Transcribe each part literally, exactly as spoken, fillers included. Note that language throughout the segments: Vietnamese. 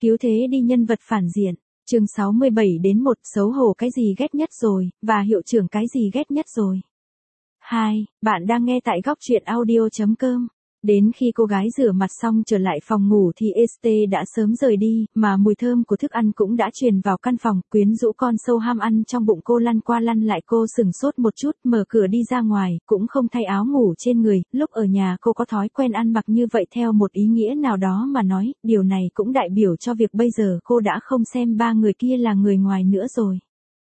Cứu thế đi nhân vật phản diện. Chương sáu mươi bảy đến một, xấu hổ cái gì ghét nhất rồi, và hiệu trưởng cái gì ghét nhất rồi. hai. Bạn đang nghe tại góc truyện audio chấm com. Đến khi cô gái rửa mặt xong trở lại phòng ngủ thì Este đã sớm rời đi, mà mùi thơm của thức ăn cũng đã truyền vào căn phòng, quyến rũ con sâu ham ăn trong bụng cô lăn qua lăn lại. Cô sừng sốt một chút, mở cửa đi ra ngoài, cũng không thay áo ngủ trên người. Lúc ở nhà cô có thói quen ăn mặc như vậy theo một ý nghĩa nào đó mà nói, điều này cũng đại biểu cho việc bây giờ cô đã không xem ba người kia là người ngoài nữa rồi.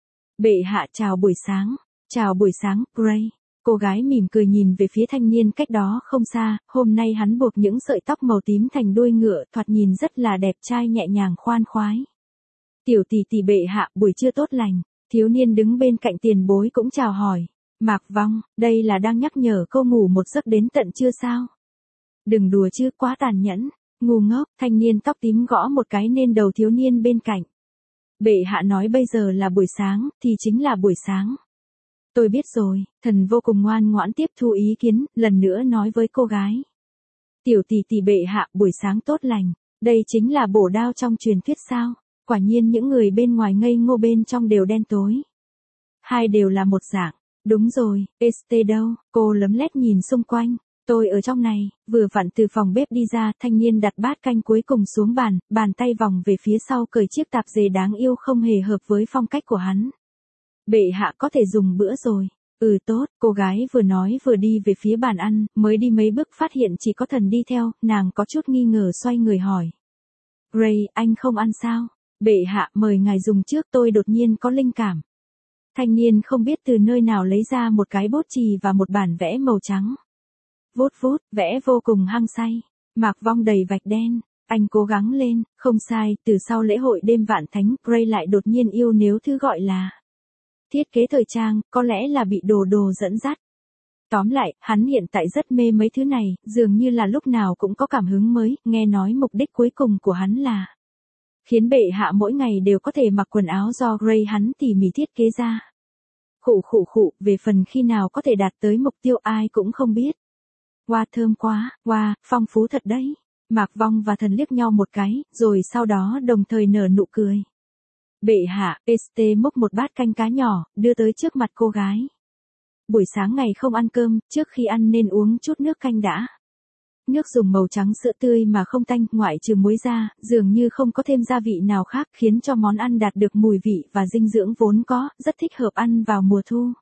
Bệ hạ chào buổi sáng. Chào buổi sáng, Gray. Cô gái mỉm cười nhìn về phía thanh niên cách đó không xa, hôm nay hắn buộc những sợi tóc màu tím thành đuôi ngựa, thoạt nhìn rất là đẹp trai nhẹ nhàng khoan khoái. Tiểu tỷ tỷ bệ hạ, buổi trưa tốt lành. Thiếu niên đứng bên cạnh tiền bối cũng chào hỏi. Mạc Vong, đây là đang nhắc nhở cô ngủ một giấc đến tận trưa sao? Đừng đùa chứ, quá tàn nhẫn. Ngu ngốc, thanh niên tóc tím gõ một cái lên đầu thiếu niên bên cạnh. Bệ hạ nói bây giờ là buổi sáng, thì chính là buổi sáng. Tôi biết rồi, thần vô cùng ngoan ngoãn tiếp thu ý kiến, lần nữa nói với cô gái. Tiểu tỷ tỷ bệ hạ, buổi sáng tốt lành, đây chính là bổ đao trong truyền thuyết sao? Quả nhiên những người bên ngoài ngây ngô bên trong đều đen tối. Hai đều là một dạng, đúng rồi, Este đâu? Cô lấm lét nhìn xung quanh. Tôi ở trong này. Vừa vặn từ phòng bếp đi ra, thanh niên đặt bát canh cuối cùng xuống bàn, bàn tay vòng về phía sau cởi chiếc tạp dề đáng yêu không hề hợp với phong cách của hắn. Bệ hạ có thể dùng bữa rồi. Ừ tốt, cô gái vừa nói vừa đi về phía bàn ăn, mới đi mấy bước phát hiện chỉ có thần đi theo, nàng có chút nghi ngờ xoay người hỏi. Gray, anh không ăn sao? Bệ hạ mời ngài dùng trước, tôi đột nhiên có linh cảm. Thanh niên không biết từ nơi nào lấy ra một cái bút chì và một bản vẽ màu trắng. Vút vút, vẽ vô cùng hăng say. Mạc Vong đầy vạch đen. Anh cố gắng lên, không sai, từ sau lễ hội đêm vạn thánh, Gray lại đột nhiên yêu nếu thứ gọi là thiết kế thời trang, có lẽ là bị đồ đồ dẫn dắt. Tóm lại, hắn hiện tại rất mê mấy thứ này, dường như là lúc nào cũng có cảm hứng mới, nghe nói mục đích cuối cùng của hắn là khiến bệ hạ mỗi ngày đều có thể mặc quần áo do Gray hắn tỉ mỉ thiết kế ra. Khụ khụ khụ, về phần khi nào có thể đạt tới mục tiêu ai cũng không biết. Wow, thơm quá, wow, phong phú thật đấy. Mạc Vong và thần liếc nhau một cái, rồi sau đó đồng thời nở nụ cười. Bệ hạ, Este múc một bát canh cá nhỏ, đưa tới trước mặt cô gái. Buổi sáng ngày không ăn cơm, trước khi ăn nên uống chút nước canh đã. Nước dùng màu trắng sữa tươi mà không tanh, ngoại trừ muối ra, dường như không có thêm gia vị nào khác, khiến cho món ăn đạt được mùi vị và dinh dưỡng vốn có, rất thích hợp ăn vào mùa thu.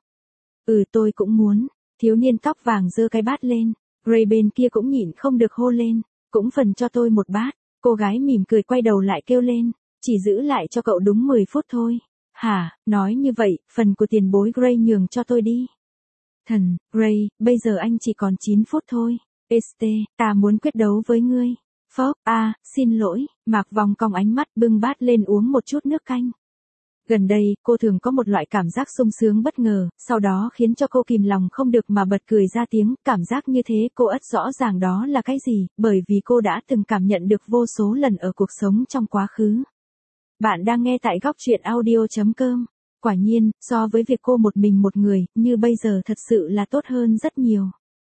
Ừ tôi cũng muốn. Thiếu niên tóc vàng giơ cái bát lên. Gray bên kia cũng nhịn không được hô lên. Cũng phần cho tôi một bát. Cô gái mỉm cười quay đầu lại kêu lên. Chỉ giữ lại cho cậu đúng mười phút thôi. Hả, nói như vậy, phần của tiền bối Gray nhường cho tôi đi. Thần, Gray, bây giờ anh chỉ còn chín phút thôi. Este, ta muốn quyết đấu với ngươi. Phốc, a, à, xin lỗi, Mạc Vong cong ánh mắt bưng bát lên uống một chút nước canh. Gần đây, cô thường có một loại cảm giác sung sướng bất ngờ, sau đó khiến cho cô kìm lòng không được mà bật cười ra tiếng, cảm giác như thế cô ắt rõ ràng đó là cái gì, bởi vì cô đã từng cảm nhận được vô số lần ở cuộc sống trong quá khứ. Bạn đang nghe tại góc truyện audio chấm com. Quả nhiên, so với việc cô một mình một người, như bây giờ thật sự là tốt hơn rất nhiều.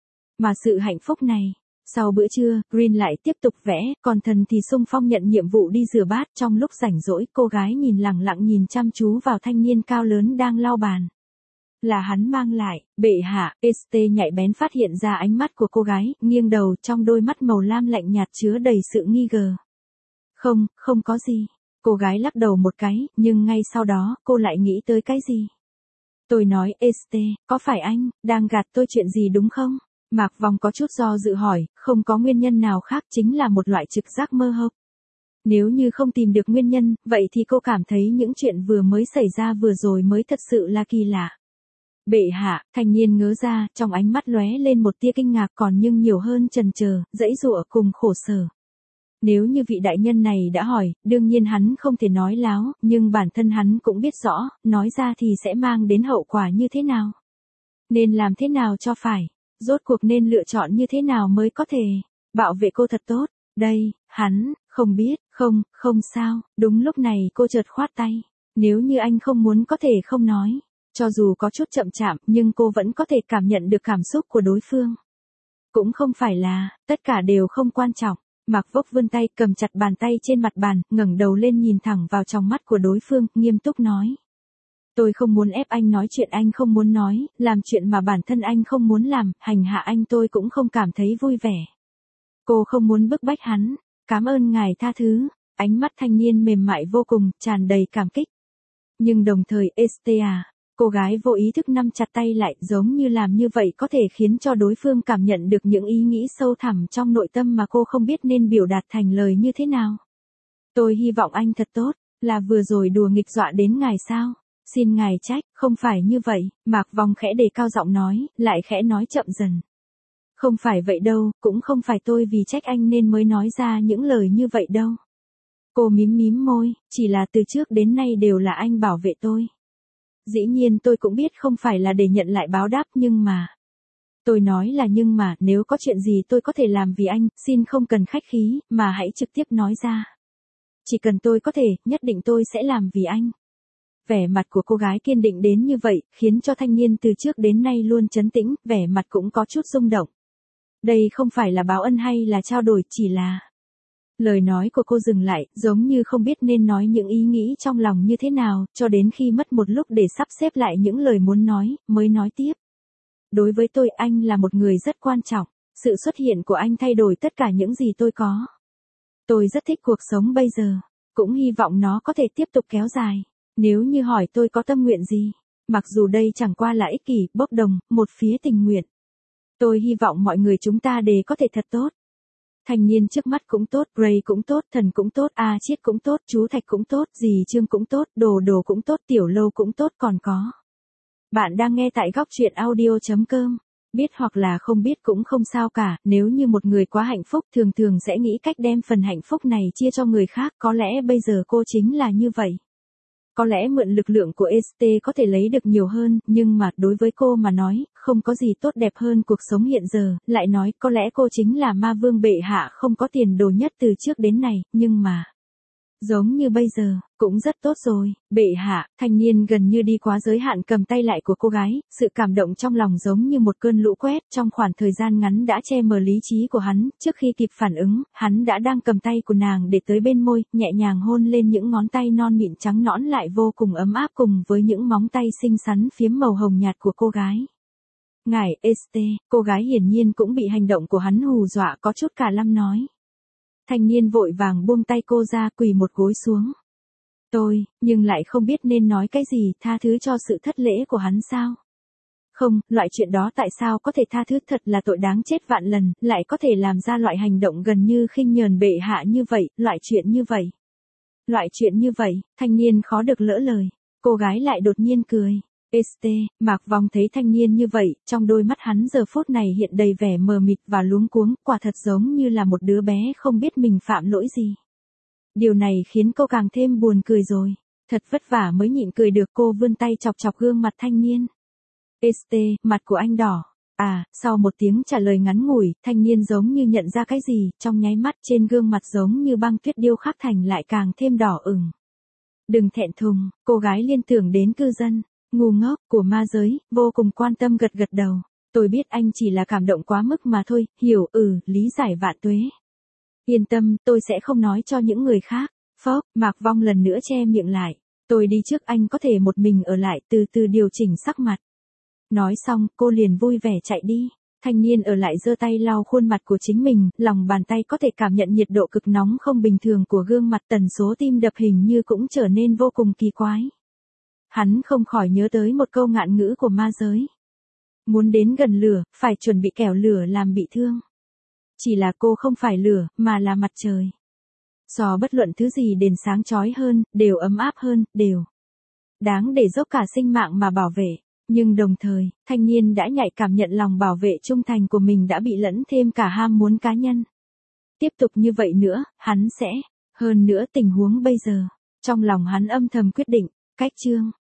Mà sự hạnh phúc này, sau bữa trưa, Green lại tiếp tục vẽ, còn thần thì xung phong nhận nhiệm vụ đi rửa bát. Trong lúc rảnh rỗi, cô gái nhìn lẳng lặng nhìn chăm chú vào thanh niên cao lớn đang lau bàn. Là hắn mang lại. Bệ hạ, Este nhạy bén phát hiện ra ánh mắt của cô gái, nghiêng đầu, trong đôi mắt màu lam lạnh nhạt chứa đầy sự nghi ngờ. Không, không có gì. Cô gái lắc đầu một cái, nhưng ngay sau đó, cô lại nghĩ tới cái gì? Tôi nói, Este, có phải anh đang gạt tôi chuyện gì đúng không? Mạc Vong có chút do dự hỏi, không có nguyên nhân nào khác, chính là một loại trực giác mơ hồ. Nếu như không tìm được nguyên nhân, vậy thì cô cảm thấy những chuyện vừa mới xảy ra vừa rồi mới thật sự là kỳ lạ. Bệ hạ, thanh niên ngớ ra, trong ánh mắt lóe lên một tia kinh ngạc còn nhưng nhiều hơn chần chờ, dãy dụa cùng khổ sở. Nếu như vị đại nhân này đã hỏi, đương nhiên hắn không thể nói láo, nhưng bản thân hắn cũng biết rõ, nói ra thì sẽ mang đến hậu quả như thế nào. Nên làm thế nào cho phải, rốt cuộc nên lựa chọn như thế nào mới có thể bảo vệ cô thật tốt. Đây, hắn, không biết, không, không sao. Đúng lúc này cô chợt khoát tay. Nếu như anh không muốn có thể không nói. Cho dù có chút chậm chạp, nhưng cô vẫn có thể cảm nhận được cảm xúc của đối phương. Cũng không phải là, tất cả đều không quan trọng. Mạc Vốc vươn tay cầm chặt bàn tay trên mặt bàn, ngẩng đầu lên nhìn thẳng vào trong mắt của đối phương, nghiêm túc nói. Tôi không muốn ép anh nói chuyện anh không muốn nói, làm chuyện mà bản thân anh không muốn làm, hành hạ anh tôi cũng không cảm thấy vui vẻ. Cô không muốn bức bách hắn, cảm ơn ngài tha thứ, ánh mắt thanh niên mềm mại vô cùng, tràn đầy cảm kích. Nhưng đồng thời Estea, cô gái vô ý thức nắm chặt tay lại, giống như làm như vậy có thể khiến cho đối phương cảm nhận được những ý nghĩ sâu thẳm trong nội tâm mà cô không biết nên biểu đạt thành lời như thế nào. Tôi hy vọng anh thật tốt, là vừa rồi đùa nghịch dọa đến ngài sao? Xin ngài trách, không phải như vậy, Mạc Vong khẽ đề cao giọng nói, lại khẽ nói chậm dần. Không phải vậy đâu, cũng không phải tôi vì trách anh nên mới nói ra những lời như vậy đâu. Cô mím mím môi, chỉ là từ trước đến nay đều là anh bảo vệ tôi. Dĩ nhiên tôi cũng biết không phải là để nhận lại báo đáp nhưng mà. Tôi nói là nhưng mà, nếu có chuyện gì tôi có thể làm vì anh, xin không cần khách khí, mà hãy trực tiếp nói ra. Chỉ cần tôi có thể, nhất định tôi sẽ làm vì anh. Vẻ mặt của cô gái kiên định đến như vậy, khiến cho thanh niên từ trước đến nay luôn trấn tĩnh, vẻ mặt cũng có chút rung động. Đây không phải là báo ân hay là trao đổi, chỉ là... Lời nói của cô dừng lại, giống như không biết nên nói những ý nghĩ trong lòng như thế nào, cho đến khi mất một lúc để sắp xếp lại những lời muốn nói, mới nói tiếp. Đối với tôi anh là một người rất quan trọng, sự xuất hiện của anh thay đổi tất cả những gì tôi có. Tôi rất thích cuộc sống bây giờ, cũng hy vọng nó có thể tiếp tục kéo dài. Nếu như hỏi tôi có tâm nguyện gì, mặc dù đây chẳng qua là ích kỷ, bốc đồng, một phía tình nguyện. Tôi hy vọng mọi người chúng ta đều có thể thật tốt. Thanh niên trước mắt cũng tốt, Ray cũng tốt, Thần cũng tốt, A Chiết cũng tốt, chú Thạch cũng tốt, dì Trương cũng tốt, Đồ Đồ cũng tốt, Tiểu Lâu cũng tốt, còn có. Bạn đang nghe tại góc truyện audio chấm com. Biết hoặc là không biết cũng không sao cả, nếu như một người quá hạnh phúc thường thường sẽ nghĩ cách đem phần hạnh phúc này chia cho người khác, có lẽ bây giờ cô chính là như vậy. Có lẽ mượn lực lượng của ét tê có thể lấy được nhiều hơn, nhưng mà đối với cô mà nói, không có gì tốt đẹp hơn cuộc sống hiện giờ, lại nói có lẽ cô chính là ma vương bệ hạ không có tiền đồ nhất từ trước đến nay, nhưng mà... Giống như bây giờ, cũng rất tốt rồi, bệ hạ, thanh niên gần như đi quá giới hạn cầm tay lại của cô gái, sự cảm động trong lòng giống như một cơn lũ quét trong khoảng thời gian ngắn đã che mờ lý trí của hắn, trước khi kịp phản ứng, hắn đã đang cầm tay của nàng để tới bên môi, nhẹ nhàng hôn lên những ngón tay non mịn trắng nõn lại vô cùng ấm áp cùng với những móng tay xinh xắn phiếm màu hồng nhạt của cô gái. Ngài ét tê, cô gái hiển nhiên cũng bị hành động của hắn hù dọa có chút cả lăm nói. Thanh niên vội vàng buông tay cô ra quỳ một gối xuống. Tôi, nhưng lại không biết nên nói cái gì, tha thứ cho sự thất lễ của hắn sao? Không, loại chuyện đó tại sao có thể tha thứ, thật là tội đáng chết vạn lần, lại có thể làm ra loại hành động gần như khinh nhờn bệ hạ như vậy, loại chuyện như vậy. Loại chuyện như vậy, thanh niên khó được lỡ lời, cô gái lại đột nhiên cười. ét tê, Mạc Vong thấy thanh niên như vậy, trong đôi mắt hắn giờ phút này hiện đầy vẻ mờ mịt và luống cuống, quả thật giống như là một đứa bé không biết mình phạm lỗi gì. Điều này khiến cô càng thêm buồn cười rồi, thật vất vả mới nhịn cười được, cô vươn tay chọc chọc gương mặt thanh niên. ét tê, mặt của anh đỏ. À, sau một tiếng trả lời ngắn ngủi, thanh niên giống như nhận ra cái gì, trong nháy mắt trên gương mặt giống như băng tuyết điêu khắc thành lại càng thêm đỏ ửng. Đừng thẹn thùng, cô gái liên tưởng đến cư dân ngu ngốc của ma giới, vô cùng quan tâm gật gật đầu. Tôi biết anh chỉ là cảm động quá mức mà thôi, hiểu, ừ, lý giải vạn tuế. Yên tâm, tôi sẽ không nói cho những người khác. Phốc, Mạc Vong lần nữa che miệng lại. Tôi đi trước, anh có thể một mình ở lại, từ từ điều chỉnh sắc mặt. Nói xong, cô liền vui vẻ chạy đi. Thanh niên ở lại giơ tay lau khuôn mặt của chính mình, lòng bàn tay có thể cảm nhận nhiệt độ cực nóng không bình thường của gương mặt, tần số tim đập hình như cũng trở nên vô cùng kỳ quái. Hắn không khỏi nhớ tới một câu ngạn ngữ của ma giới. Muốn đến gần lửa, phải chuẩn bị kẻo lửa làm bị thương. Chỉ là cô không phải lửa, mà là mặt trời. So bất luận thứ gì đèn sáng chói hơn, đều ấm áp hơn, đều đáng để dốc cả sinh mạng mà bảo vệ. Nhưng đồng thời, thanh niên đã nhạy cảm nhận lòng bảo vệ trung thành của mình đã bị lẫn thêm cả ham muốn cá nhân. Tiếp tục như vậy nữa, hắn sẽ, hơn nữa tình huống bây giờ. Trong lòng hắn âm thầm quyết định, cách chương.